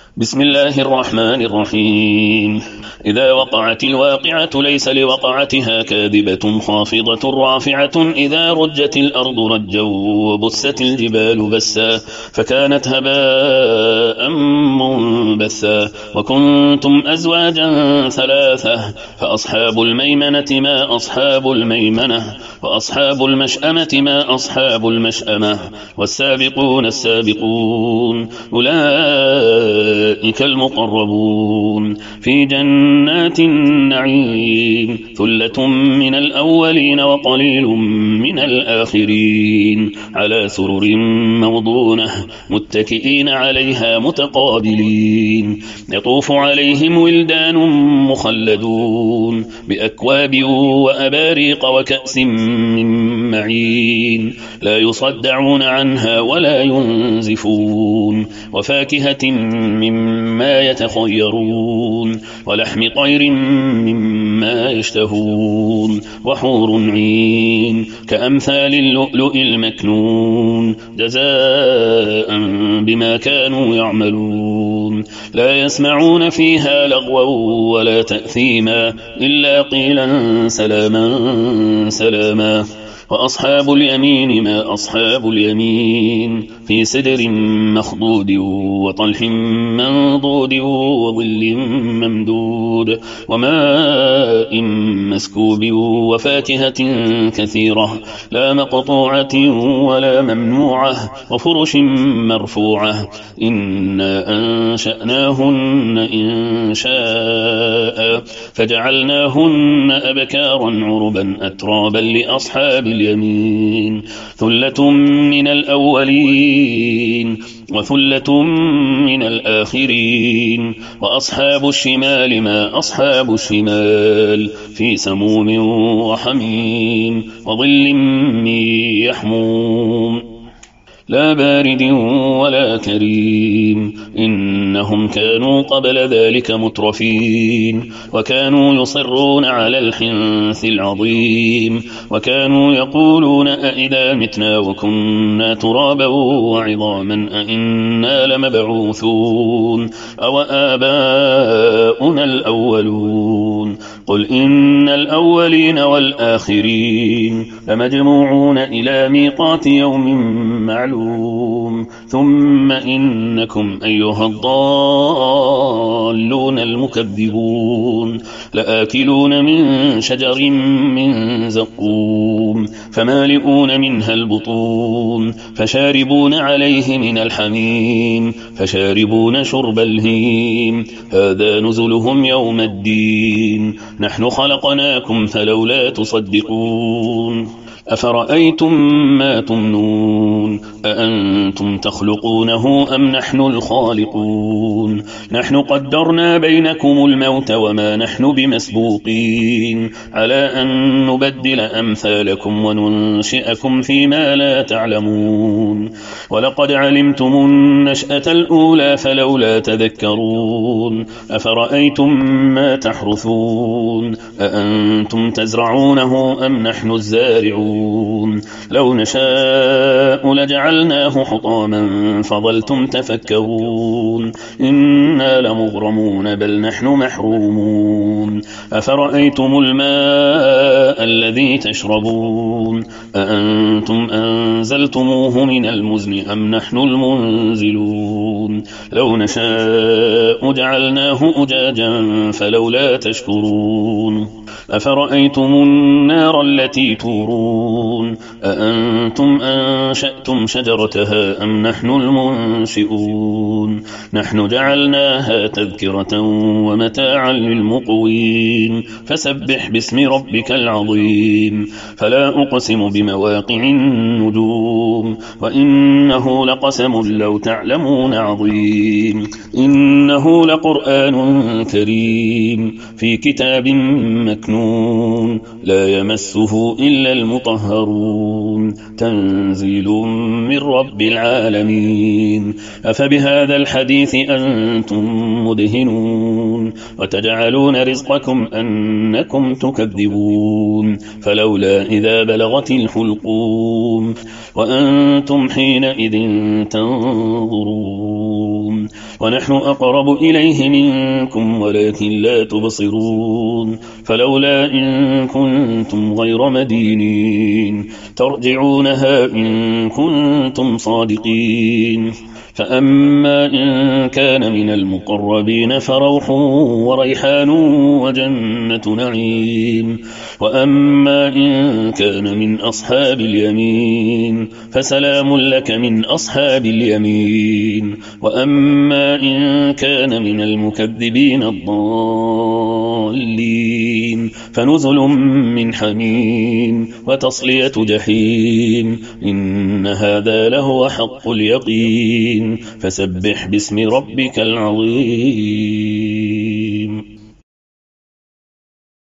بسم الله الرحمن الرحيم. إذا وقعت الواقعة ليس لوقعتها كاذبة خافضة رافعة إذا رجت الأرض رجا وبست الجبال بسا فكانت هباء منبثا وكنتم أزواجا ثلاثة فأصحاب الميمنة ما أصحاب الميمنة وأصحاب المشأمة ما أصحاب المشأمة والسابقون السابقون أولئك المقربون في جنات النعيم ثلة من الأولين وقليل من الآخرين على سرر موضونة متكئين عليها متقابلين يطوف عليهم ولدان مخلدون بأكواب وأباريق وكأس من معين لا يصدعون عنها ولا ينزفون وفاكهة مما يتخيرون ولحم طير مما يشتهون وحور عين كأمثال اللؤلؤ المكنون جزاء بما كانوا يعملون لا يسمعون فيها لغوا ولا تأثيما إلا قيلا سلاما سلاما وأصحاب اليمين ما أصحاب اليمين في سدر مخضود وطلح منضود وظل ممدود وماء مسكوب وفاكهة كثيرة لا مقطوعة ولا ممنوعة وفرش مرفوعة إنا أنشأناهن إن شاء فجعلناهن أبكارا عربا أترابا لأصحاب اليمين ثلة من الأولين وثلة من الآخرين وأصحاب الشمال ما أصحاب الشمال في سموم وحميم وظل من يحموم لا بارد ولا كريم إنهم كانوا قبل ذلك مترفين وكانوا يصرون على الحنث العظيم وكانوا يقولون أئذا متنا وكنا ترابا وعظاما أئنا لمبعوثون أو آباؤنا الأولون قل إن الأولين والآخرين لمجموعون إلى ميقات يوم معلوم ثم إنكم أيها الضالون المكذبون لآكلون من شجر من زقوم فمالئون منها البطون فشاربون عليه من الحميم فشاربون شرب الهيم هذا نزلهم يوم الدين نحن خلقناكم فلولا تصدقون أفرأيتم ما تمنون أأنتم تخلقونه أم نحن الخالقون نحن قدرنا بينكم الموت وما نحن بمسبوقين على أن نبدل أمثالكم وننشئكم فيما لا تعلمون ولقد علمتم النشأة الأولى فلولا تذكرون أفرأيتم ما تحرثون أأنتم تزرعونه أم نحن الزارعون لو نشاء لجعلناه حطاما فظلتم تفكرون إنا لمغرمون بل نحن محرومون أفرأيتم الماء الذي تشربون أأنتم أنزلتموه من المزن أم نحن المنزلون لو نشاء جعلناه أجاجا فلولا تشكرون أفرأيتم النار التي تورون أأنتم أنشأتم شجرتها أم نحن المنشئون نحن جعلناها تذكرة ومتاعا للمقوين فسبح باسم ربك العظيم فلا أقسم بمواقع النجوم وإنه لقسم لو تعلمون عظيم إنه لقرآن كريم في كتاب مكنون لا يمسه إلا المطهرون المطهرون تنزيل من رب العالمين أفبهذا الحديث أنتم مدهنون وتجعلون رزقكم أنكم تكذبون فلولا إذا بلغت الحلقوم وأنتم حينئذ تنظرون ونحن أقرب إليه منكم ولكن لا تبصرون فلولا إن كنتم غير مدينين ترجعونها إن كنتم صادقين فأما إن كان من المقربين فروح وريحان وجنة نعيم وأما إن كان من أصحاب اليمين فسلام لك من أصحاب اليمين وأما إن كان من المكذبين الضالين فنزل من حميم وتصلية جحيم إن هذا لهو حق اليقين فسبح باسم ربك العظيم